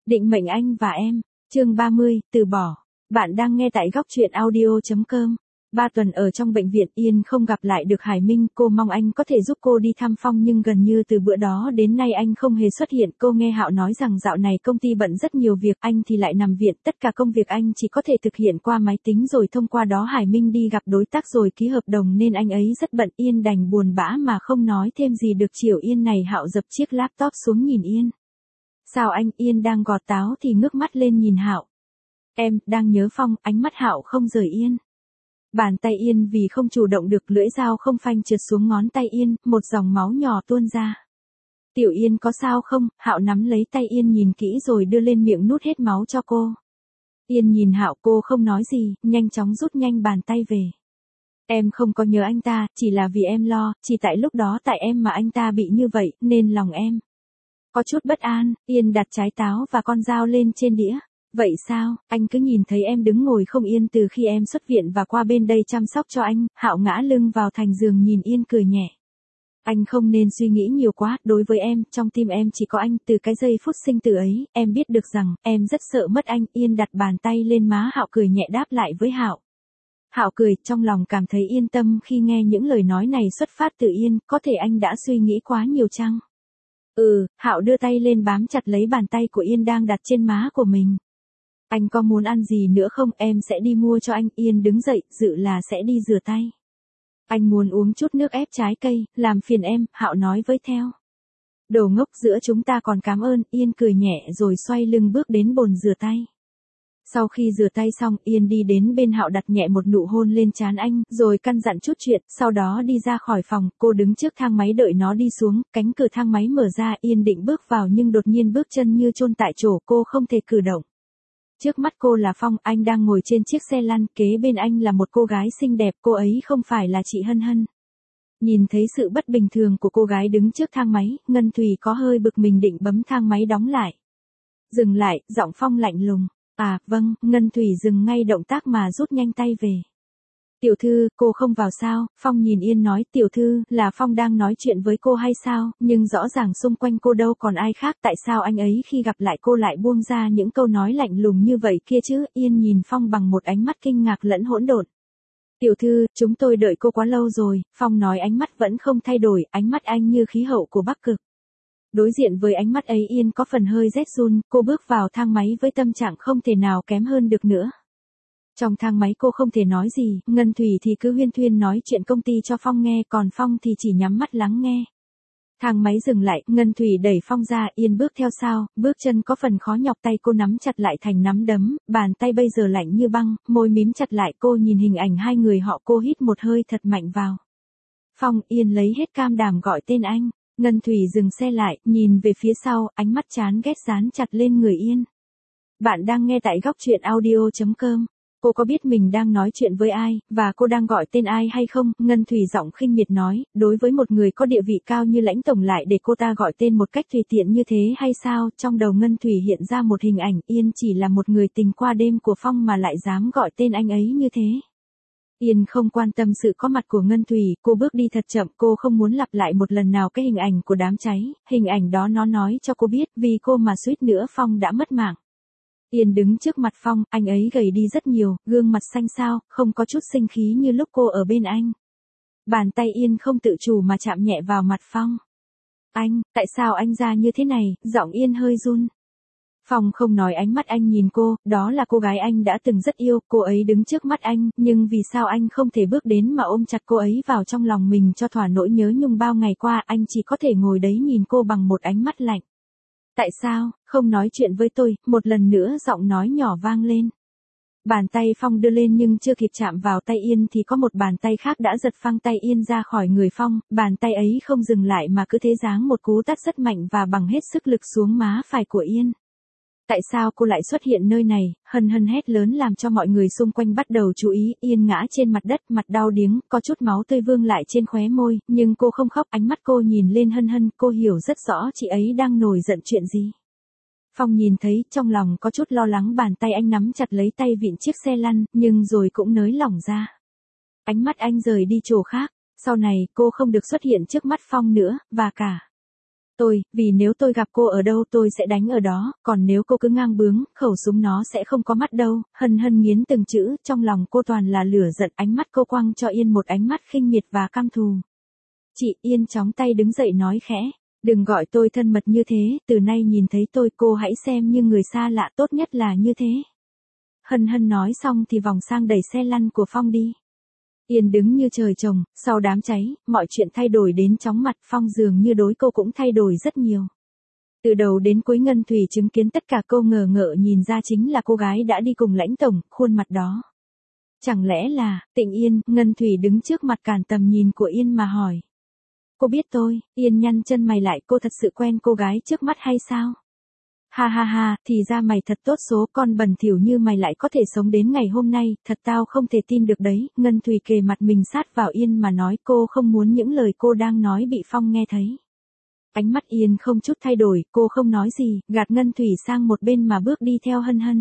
Định mệnh anh và em, chương 30, từ bỏ. Bạn đang nghe tại góc truyện audio.com. 3 tuần ở trong bệnh viện, Yên không gặp lại được Hải Minh, cô mong anh có thể giúp cô đi thăm Phong nhưng gần như từ bữa đó đến nay anh không hề xuất hiện. Cô nghe Hạo nói rằng dạo này công ty bận rất nhiều việc, anh thì lại nằm viện, tất cả công việc anh chỉ có thể thực hiện qua máy tính rồi thông qua đó Hải Minh đi gặp đối tác rồi ký hợp đồng nên anh ấy rất bận. Yên đành buồn bã mà không nói thêm gì được. Chiều Yên này Hạo dập chiếc laptop xuống nhìn Yên. Sao anh? Yên đang gọt táo thì ngước mắt lên nhìn Hạo. Em đang nhớ Phong. Ánh mắt Hạo không rời Yên. Bàn tay Yên vì không chủ động được, lưỡi dao không phanh trượt xuống ngón tay Yên, một dòng máu nhỏ tuôn ra. Tiểu Yên có sao không? Hạo nắm lấy tay Yên nhìn kỹ rồi đưa lên miệng nuốt hết máu cho cô. Yên nhìn Hạo, cô không nói gì, nhanh chóng rút nhanh bàn tay về. Em không có nhớ anh ta, chỉ là vì em lo, chỉ tại lúc đó tại em mà anh ta bị như vậy, nên lòng em có chút bất an. Yên đặt trái táo và con dao lên trên đĩa. Vậy sao, anh cứ nhìn thấy em đứng ngồi không yên từ khi em xuất viện và qua bên đây chăm sóc cho anh. Hạo ngã lưng vào thành giường nhìn Yên cười nhẹ. Anh không nên suy nghĩ nhiều quá, đối với em, trong tim em chỉ có anh. Từ cái giây phút sinh tử ấy, em biết được rằng, em rất sợ mất anh. Yên đặt bàn tay lên má Hạo cười nhẹ đáp lại với Hạo. Hạo cười, trong lòng cảm thấy yên tâm khi nghe những lời nói này xuất phát từ Yên. Có thể anh đã suy nghĩ quá nhiều chăng? Hạo đưa tay lên bám chặt lấy bàn tay của Yên đang đặt trên má của mình. Anh có muốn ăn gì nữa không? Em sẽ đi mua cho anh. Yên đứng dậy, dự là sẽ đi rửa tay. Anh muốn uống chút nước ép trái cây, làm phiền em, Hạo nói với theo. Đồ ngốc, giữa chúng ta còn cảm ơn. Yên cười nhẹ rồi xoay lưng bước đến bồn rửa tay. Sau khi rửa tay xong, Yên đi đến bên Hạo đặt nhẹ một nụ hôn lên trán anh, rồi căn dặn chút chuyện, sau đó đi ra khỏi phòng. Cô đứng trước thang máy đợi nó đi xuống, cánh cửa thang máy mở ra, Yên định bước vào nhưng đột nhiên bước chân như chôn tại chỗ, cô không thể cử động. Trước mắt cô là Phong, anh đang ngồi trên chiếc xe lăn, kế bên anh là một cô gái xinh đẹp, cô ấy không phải là chị Hân Hân. Nhìn thấy sự bất bình thường của cô gái đứng trước thang máy, Ngân Thùy có hơi bực mình định bấm thang máy đóng lại. Dừng lại, giọng Phong lạnh lùng. À, vâng, Ngân Thùy dừng ngay động tác mà rút nhanh tay về. Tiểu thư, cô không vào sao? Phong nhìn Yên nói, tiểu thư, là Phong đang nói chuyện với cô hay sao? Nhưng rõ ràng xung quanh cô đâu còn ai khác, tại sao anh ấy khi gặp lại cô lại buông ra những câu nói lạnh lùng như vậy kia chứ? Yên nhìn Phong bằng một ánh mắt kinh ngạc lẫn hỗn độn. Tiểu thư, chúng tôi đợi cô quá lâu rồi. Phong nói, ánh mắt vẫn không thay đổi, ánh mắt anh như khí hậu của Bắc Cực. Đối diện với ánh mắt ấy Yên có phần hơi rét run, cô bước vào thang máy với tâm trạng không thể nào kém hơn được nữa. Trong thang máy cô không thể nói gì, Ngân Thùy thì cứ huyên thuyên nói chuyện công ty cho Phong nghe, còn Phong thì chỉ nhắm mắt lắng nghe. Thang máy dừng lại, Ngân Thùy đẩy Phong ra, Yên bước theo sau, bước chân có phần khó nhọc, tay cô nắm chặt lại thành nắm đấm, bàn tay bây giờ lạnh như băng, môi mím chặt lại. Cô nhìn hình ảnh hai người họ, cô hít một hơi thật mạnh vào. Phong. Yên lấy hết cam đảm gọi tên anh. Ngân Thùy dừng xe lại, nhìn về phía sau, ánh mắt chán ghét dán chặt lên người Yên. Bạn đang nghe tại góc truyện audio.com. Cô có biết mình đang nói chuyện với ai, và cô đang gọi tên ai hay không? Ngân Thùy giọng khinh miệt nói, đối với một người có địa vị cao như Lãnh tổng lại để cô ta gọi tên một cách tùy tiện như thế hay sao? Trong đầu Ngân Thùy hiện ra một hình ảnh, Yên chỉ là một người tình qua đêm của Phong mà lại dám gọi tên anh ấy như thế. Yên không quan tâm sự có mặt của Ngân Thùy, cô bước đi thật chậm, cô không muốn lặp lại một lần nào cái hình ảnh của đám cháy, hình ảnh đó nó nói cho cô biết, vì cô mà suýt nữa Phong đã mất mạng. Yên đứng trước mặt Phong, anh ấy gầy đi rất nhiều, gương mặt xanh xao, không có chút sinh khí như lúc cô ở bên anh. Bàn tay Yên không tự chủ mà chạm nhẹ vào mặt Phong. Anh, tại sao anh ra như thế này? Giọng Yên hơi run. Phong không nói, ánh mắt anh nhìn cô, đó là cô gái anh đã từng rất yêu, cô ấy đứng trước mắt anh, nhưng vì sao anh không thể bước đến mà ôm chặt cô ấy vào trong lòng mình cho thỏa nỗi nhớ nhung bao ngày qua, anh chỉ có thể ngồi đấy nhìn cô bằng một ánh mắt lạnh. Tại sao, không nói chuyện với tôi? Một lần nữa giọng nói nhỏ vang lên. Bàn tay Phong đưa lên nhưng chưa kịp chạm vào tay Yên thì có một bàn tay khác đã giật phăng tay Yên ra khỏi người Phong, bàn tay ấy không dừng lại mà cứ thế giáng một cú tát rất mạnh và bằng hết sức lực xuống má phải của Yên. Tại sao cô lại xuất hiện nơi này? Hân Hân hét lớn làm cho mọi người xung quanh bắt đầu chú ý. Yên ngã trên mặt đất, mặt đau điếng, có chút máu tươi vương lại trên khóe môi, nhưng cô không khóc, ánh mắt cô nhìn lên Hân Hân, cô hiểu rất rõ chị ấy đang nổi giận chuyện gì. Phong nhìn thấy, trong lòng có chút lo lắng, bàn tay anh nắm chặt lấy tay vịn chiếc xe lăn, nhưng rồi cũng nới lỏng ra. Ánh mắt anh rời đi chỗ khác, sau này cô không được xuất hiện trước mắt Phong nữa, và cả Vì nếu tôi gặp cô ở đâu tôi sẽ đánh ở đó, còn nếu cô cứ ngang bướng, khẩu súng nó sẽ không có mắt đâu. Hân Hân nghiến từng chữ, trong lòng cô toàn là lửa giận, ánh mắt cô quăng cho Yên một ánh mắt khinh miệt và căm thù. Chị Yên chóng tay đứng dậy nói khẽ, đừng gọi tôi thân mật như thế, từ nay nhìn thấy tôi cô hãy xem như người xa lạ, tốt nhất là như thế. Hân Hân nói xong thì vòng sang đẩy xe lăn của Phong đi. Yên đứng như trời trồng, sau đám cháy, mọi chuyện thay đổi đến chóng mặt, Phong dường như đối cô cũng thay đổi rất nhiều. Từ đầu đến cuối Ngân Thủy chứng kiến tất cả, cô ngờ ngợ nhìn ra chính là cô gái đã đi cùng Lãnh tổng, khuôn mặt đó. Chẳng lẽ là, Tịnh Yên? Ngân Thủy đứng trước mặt cản tầm nhìn của Yên mà hỏi. Cô biết tôi? Yên nhăn chân mày lại, cô thật sự quen cô gái trước mắt hay sao? Ha ha ha, thì ra mày thật tốt số, con bẩn thỉu như mày lại có thể sống đến ngày hôm nay, thật tao không thể tin được đấy. Ngân Thủy kề mặt mình sát vào Yên mà nói, cô không muốn những lời cô đang nói bị Phong nghe thấy. Ánh mắt Yên không chút thay đổi, cô không nói gì, gạt Ngân Thủy sang một bên mà bước đi theo Hân Hân.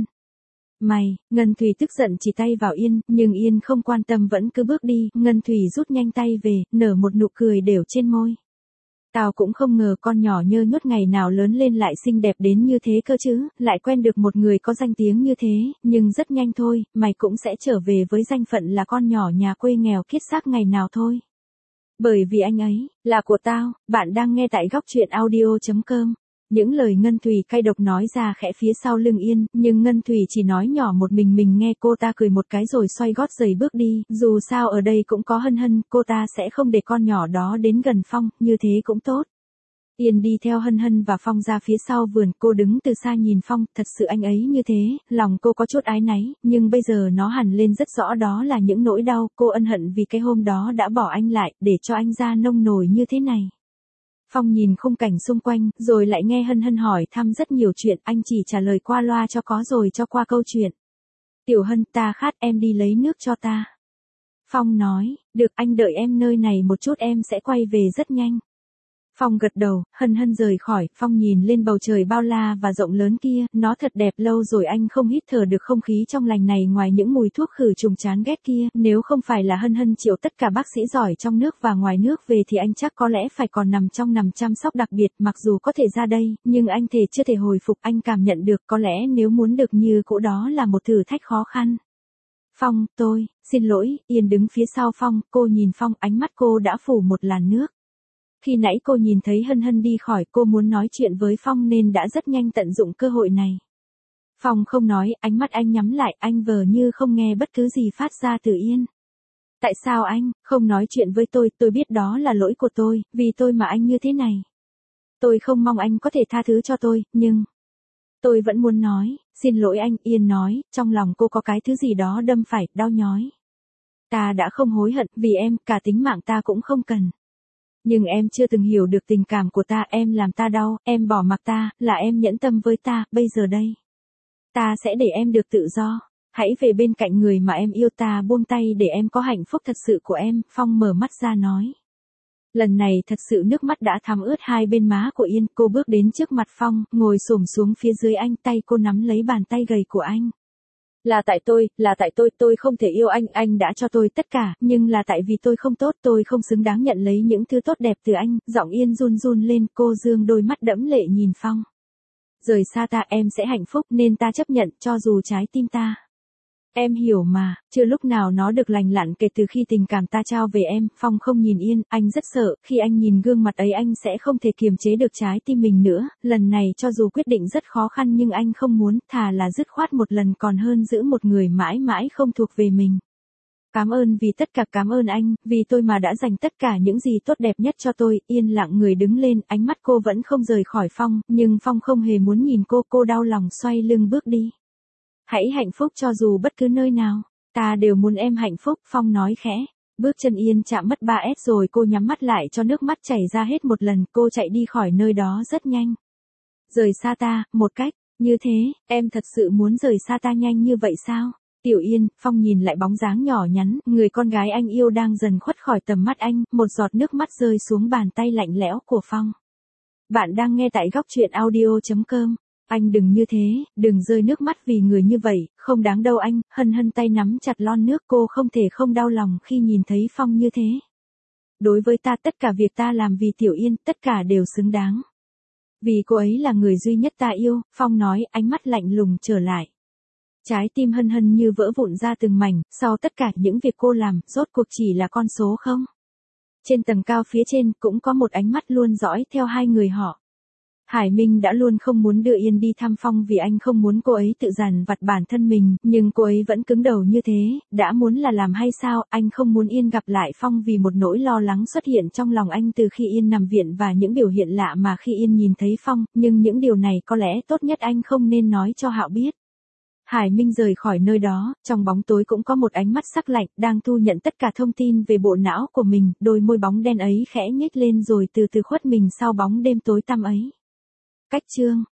Ngân Thủy tức giận chỉ tay vào Yên, nhưng Yên không quan tâm vẫn cứ bước đi. Ngân Thủy rút nhanh tay về, nở một nụ cười đều trên môi. Tao cũng không ngờ con nhỏ nhơ nhuất ngày nào lớn lên lại xinh đẹp đến như thế cơ chứ, lại quen được một người có danh tiếng như thế, nhưng rất nhanh thôi, mày cũng sẽ trở về với danh phận là con nhỏ nhà quê nghèo kiết xác ngày nào thôi. Bởi vì anh ấy, là của tao. Bạn đang nghe tại góc truyện audio.com. Những lời Ngân Thủy cay độc nói ra khẽ phía sau lưng Yên, nhưng Ngân Thủy chỉ nói nhỏ một mình nghe. Cô ta cười một cái rồi xoay gót giày bước đi, dù sao ở đây cũng có Hân Hân, cô ta sẽ không để con nhỏ đó đến gần Phong, như thế cũng tốt. Yên đi theo Hân Hân và Phong ra phía sau vườn, cô đứng từ xa nhìn Phong, thật sự anh ấy như thế, lòng cô có chút áy náy, nhưng bây giờ nó hằn lên rất rõ đó là những nỗi đau, cô ân hận vì cái hôm đó đã bỏ anh lại, để cho anh ra nông nổi như thế này. Phong nhìn khung cảnh xung quanh, rồi lại nghe Hân Hân hỏi thăm rất nhiều chuyện, anh chỉ trả lời qua loa cho có rồi cho qua câu chuyện. Tiểu Hân, ta khát, em đi lấy nước cho ta. Phong nói, được, anh đợi em nơi này một chút, em sẽ quay về rất nhanh. Phong gật đầu, Hân Hân rời khỏi, Phong nhìn lên bầu trời bao la và rộng lớn kia, nó thật đẹp, lâu rồi anh không hít thở được không khí trong lành này ngoài những mùi thuốc khử trùng chán ghét kia, nếu không phải là Hân Hân triệu tất cả bác sĩ giỏi trong nước và ngoài nước về thì anh chắc có lẽ phải còn nằm chăm sóc đặc biệt, mặc dù có thể ra đây, nhưng anh chưa thể hồi phục, anh cảm nhận được có lẽ nếu muốn được như cũ đó là một thử thách khó khăn. Phong, xin lỗi. Yên đứng phía sau Phong, cô nhìn Phong, ánh mắt cô đã phủ một làn nước. Khi nãy cô nhìn thấy Hân Hân đi khỏi, cô muốn nói chuyện với Phong nên đã rất nhanh tận dụng cơ hội này. Phong không nói, ánh mắt anh nhắm lại, anh vờ như không nghe bất cứ gì phát ra từ Yên. Tại sao anh không nói chuyện với tôi biết đó là lỗi của tôi, vì tôi mà anh như thế này. Tôi không mong anh có thể tha thứ cho tôi, nhưng tôi vẫn muốn nói, xin lỗi anh. Yên nói, trong lòng cô có cái thứ gì đó đâm phải, đau nhói. Ta đã không hối hận, vì em, cả tính mạng ta cũng không cần. Nhưng em chưa từng hiểu được tình cảm của ta, em làm ta đau, em bỏ mặc ta, là em nhẫn tâm với ta, bây giờ đây. Ta sẽ để em được tự do. Hãy về bên cạnh người mà em yêu, ta buông tay để em có hạnh phúc thật sự của em. Phong mở mắt ra nói. Lần này thật sự nước mắt đã thấm ướt hai bên má của Yên, cô bước đến trước mặt Phong, ngồi xổm xuống phía dưới anh, tay cô nắm lấy bàn tay gầy của anh. Là tại tôi không thể yêu anh đã cho tôi tất cả, nhưng là tại vì tôi không tốt, tôi không xứng đáng nhận lấy những thứ tốt đẹp từ anh. Giọng Yên run run lên, cô dương đôi mắt đẫm lệ nhìn Phong. Rời xa ta em sẽ hạnh phúc, nên ta chấp nhận, cho dù trái tim ta. Em hiểu mà, chưa lúc nào nó được lành lặn kể từ khi tình cảm ta trao về em. Phong không nhìn Yên, anh rất sợ, khi anh nhìn gương mặt ấy anh sẽ không thể kiềm chế được trái tim mình nữa. Lần này cho dù quyết định rất khó khăn nhưng anh không muốn, thà là dứt khoát một lần còn hơn giữ một người mãi mãi không thuộc về mình. Cảm ơn vì tất cả, cảm ơn anh, vì tôi mà đã dành tất cả những gì tốt đẹp nhất cho tôi. Yên lặng người đứng lên, ánh mắt cô vẫn không rời khỏi Phong, nhưng Phong không hề muốn nhìn cô đau lòng xoay lưng bước đi. Hãy hạnh phúc cho dù bất cứ nơi nào, ta đều muốn em hạnh phúc, Phong nói khẽ. Bước chân Yên chạm mất 3S rồi cô nhắm mắt lại cho nước mắt chảy ra hết một lần, cô chạy đi khỏi nơi đó rất nhanh. Rời xa ta, một cách, như thế, em thật sự muốn rời xa ta nhanh như vậy sao? Tiểu Yên, Phong nhìn lại bóng dáng nhỏ nhắn, người con gái anh yêu đang dần khuất khỏi tầm mắt anh, một giọt nước mắt rơi xuống bàn tay lạnh lẽo của Phong. Bạn đang nghe tại góc truyện audio.com. Anh đừng như thế, đừng rơi nước mắt vì người như vậy, không đáng đâu anh. Hân Hân tay nắm chặt lon nước, cô không thể không đau lòng khi nhìn thấy Phong như thế. Đối với ta tất cả việc ta làm vì Tiểu Yên, tất cả đều xứng đáng. Vì cô ấy là người duy nhất ta yêu, Phong nói, ánh mắt lạnh lùng trở lại. Trái tim Hân Hân như vỡ vụn ra từng mảnh, sau tất cả những việc cô làm, rốt cuộc chỉ là con số không? Trên tầng cao phía trên, cũng có một ánh mắt luôn dõi theo hai người họ. Hải Minh đã luôn không muốn đưa Yên đi thăm Phong vì anh không muốn cô ấy tự dằn vặt bản thân mình, nhưng cô ấy vẫn cứng đầu như thế, đã muốn là làm hay sao, anh không muốn Yên gặp lại Phong vì một nỗi lo lắng xuất hiện trong lòng anh từ khi Yên nằm viện và những biểu hiện lạ mà khi Yên nhìn thấy Phong, nhưng những điều này có lẽ tốt nhất anh không nên nói cho Hạo biết. Hải Minh rời khỏi nơi đó, trong bóng tối cũng có một ánh mắt sắc lạnh, đang thu nhận tất cả thông tin về bộ não của mình, đôi môi bóng đen ấy khẽ nhếch lên rồi từ từ khuất mình sau bóng đêm tối tăm ấy. Cách chương